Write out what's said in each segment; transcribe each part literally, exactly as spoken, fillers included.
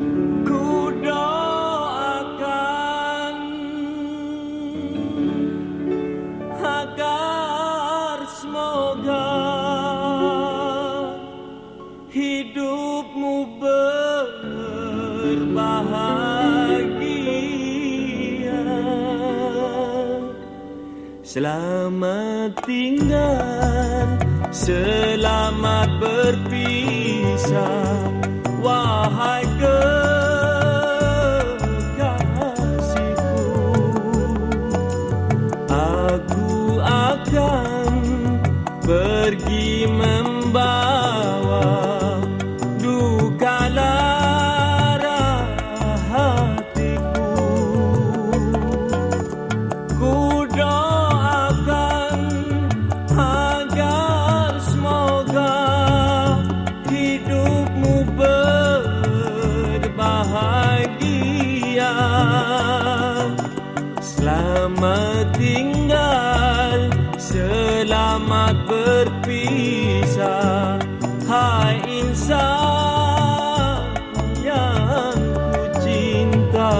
Ku doakan agar semoga hidupmu berbahagia. Selamat tinggal, selamat berpisah, wahai kekasihku. Aku akan pergi membawa duka lara hatiku. Ku doakan agar semoga hidupmu berbahagia. Selamat tinggal, selamat berpisah, hai insan yang ku cinta.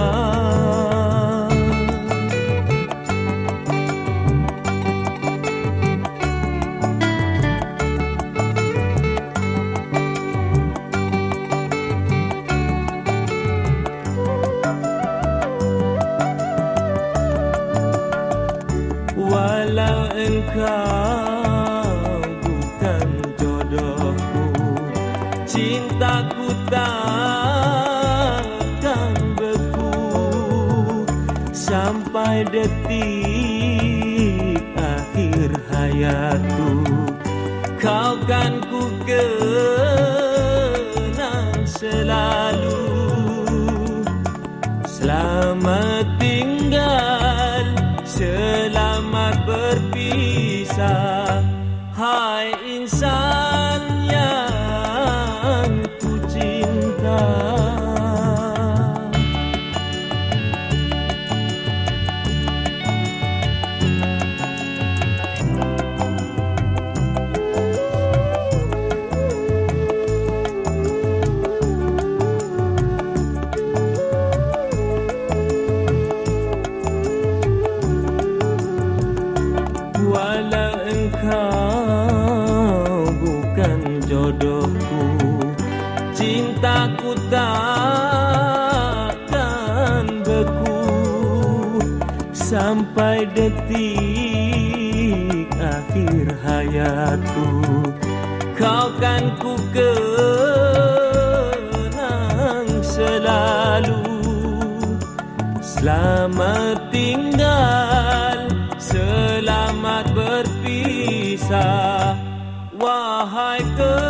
Walau engkau bukan jodohku, cintaku takkan beku sampai detik akhir hayatku. Kau kan ku kenang selalu. Selamat tinggal, selamat berpisah, hai insan yang ku cinta. Walau engkau bukan jodohku, cintaku takkan beku sampai detik akhir hayatku. Kau kan ku kenang selalu. Selamat tinggal, selamat berpisah, wahai ke